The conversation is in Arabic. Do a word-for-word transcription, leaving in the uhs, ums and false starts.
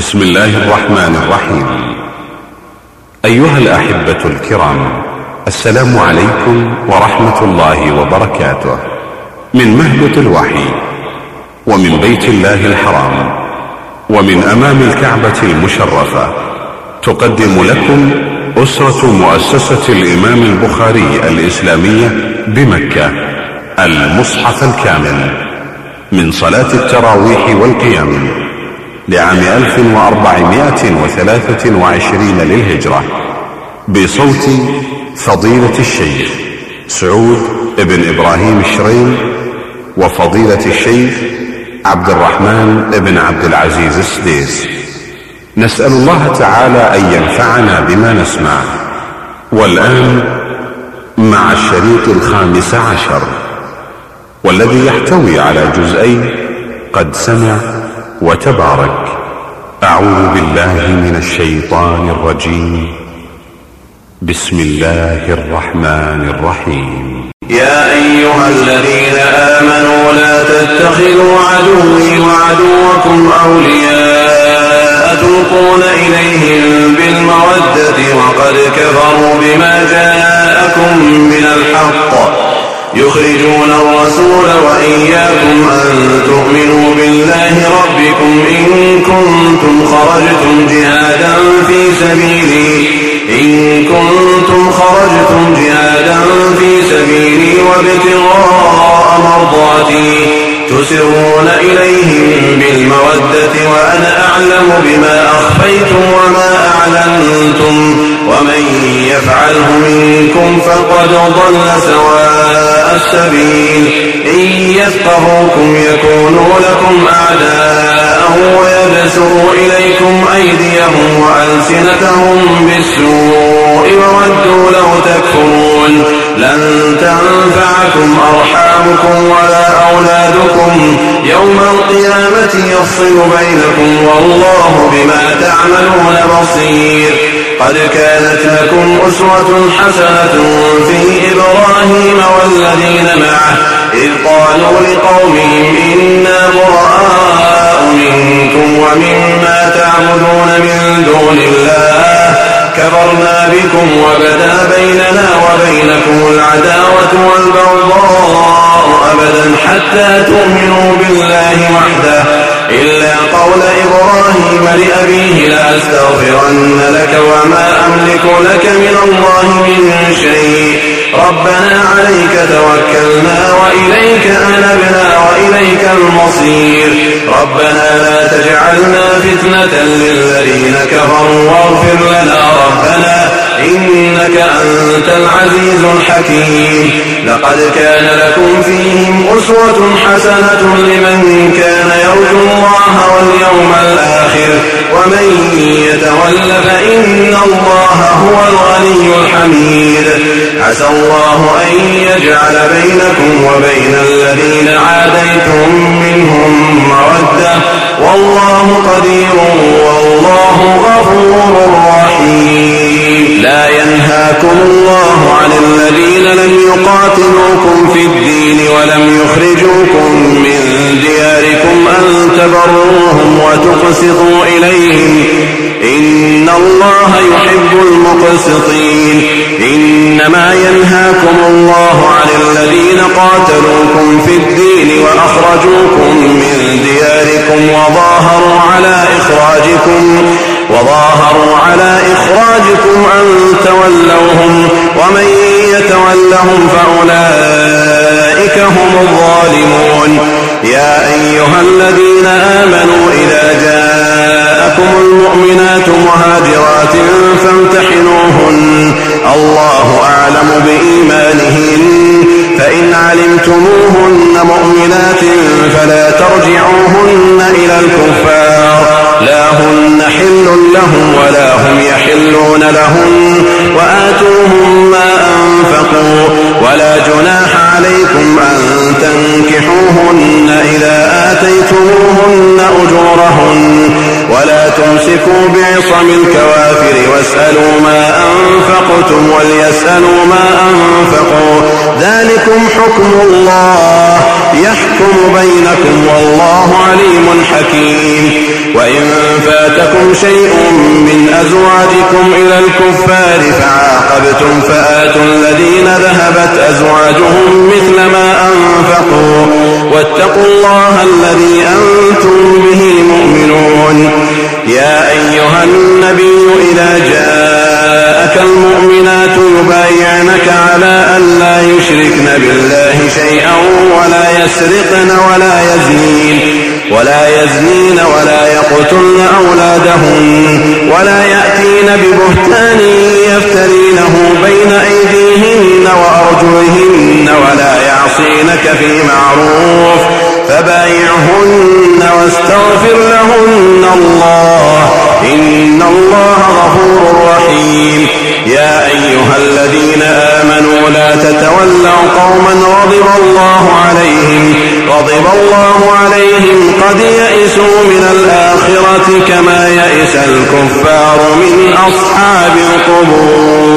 بسم الله الرحمن الرحيم. أيها الأحبة الكرام، السلام عليكم ورحمة الله وبركاته. من مهبط الوحي ومن بيت الله الحرام ومن أمام الكعبة المشرفة تقدم لكم أسرة مؤسسة الإمام البخاري الإسلامية بمكة المصحف الكامل من صلاة التراويح والقيام لعام ألف وأربعمائة وثلاثة وعشرين للهجرة، بصوت فضيلة الشيخ سعود بن إبراهيم الشريم وفضيلة الشيخ عبد الرحمن بن عبد العزيز السديس. نسأل الله تعالى أن ينفعنا بما نسمع. والآن مع الشريط الخامس عشر، والذي يحتوي على جزئين قد سمع وتبارك. أعوذ بالله من الشيطان الرجيم. بسم الله الرحمن الرحيم. يا أيها الذين آمنوا لا تتخذوا عدوي وعدوكم أولياء تلقون إليهم بالمودة وقد كفروا بما جاءكم من الحق يخرجون الرسول وإياكم أن تؤمنوا بالله ربكم إن كنتم خرجتم جهادا في سبيلي إن كنتم خرجتم جهادا في سبيلي وابتغاء مرضاتي تسرون إليهم بالمودة وأنا أعلم بما أخفيتم وما أعلنتم ومن يفعله منكم فقد ضل سواء السبيل. إن يفقهوكم يكونوا لكم أعداء ويبسطوا إليكم أيديهم وألسنتهم بالسوء وودوا لو تكفرون. لن تنفعكم أرحامكم ولا أولادكم يوم القيامة يفصل بينكم والله بما تعملون بصير. قد كانت لكم أسوة حسنة في إبراهيم والذين معه إذ قالوا لقومهم إنا براء منكم ومما تعبدون من دون الله كفرنا بكم وبدا بيننا وبينكم العداوة والبغضاء أبدا حتى تؤمنوا بالله وحده إلا قول إبراهيم لأبيه لأستغفرن لك وما أملك لك من الله من شيء ربنا عليك توكلنا وإليك أنبنا وإليك المصير. ربنا لا تجعلنا فتنة للذين كفروا واغفر لنا ربنا إنك أنت العزيز الحكيم. لقد كان لكم فيهم أسوة حسنة لمن كان يرجو الله واليوم الآخر ومن يتول فإن الله هو الغني الحميد. عسى الله أن يجعل بينكم وبين الذين عاديتم منهم مودة والله قدير والله غفور رحيم. لا ينهاكم الله عن الذين لم يقاتلوكم في الدين ولم يخرجوكم من دياركم أن تبروهم وتقسطوا إليهم إن الله يحب المقسطين. إنما ينهاكم الله عن الذين قاتلوكم في الدين وأخرجوكم من دياركم وظاهروا على إخراجكم وظاهروا على إخراجكم أن تولوهم ومن يتولهم فأولئك هم الظالمون. يا أيها الذين آمنوا إذا جاءكم المؤمنات مهاجرات فامتحنوهن الله أعلم بإيمانهن فإن علمتموهن مؤمنات فلا ترجعوهن إلى الكفار لا هن حل لهم ولا هم يحلون لهن وآتوهم ما أنفقوا ولا جناح عليكم أن تنكحوهن إذا آتيتموهن أجورهن ولا تمسكوا بعصم الكوافر واسألوا ما أنفقتم وليسألوا ما أنفقوا ذلكم حكم الله يحكم بينكم والله عليم حكيم. وإن فاتكم شيء من أزواجكم إلى الكفار فعاقبتم فآتوا الذين ذهبت أزواجهم مثل ما أنفقوا واتقوا الله الذي أنتم به مؤمنون. يا أيها النبي إذا جاءك المؤمنات يبايعنك على أن لا يشركن بالله شيئا ولا يسرقن ولا يزنين ولا يزنين ولا يقتلن أولادهن ولا يأتين ببهتان يفترينه بين أيديهن وأرجلهن ولا يعصينك في معروف فبايعهن واستغفر لهن الله إن الله غفور رحيم. يا أيها الذين آمنوا لا تتولوا قوما غضب الله عليهم غضب الله عليهم قد يئسوا من الآخرة كما يئس الكفار من أصحاب القبور.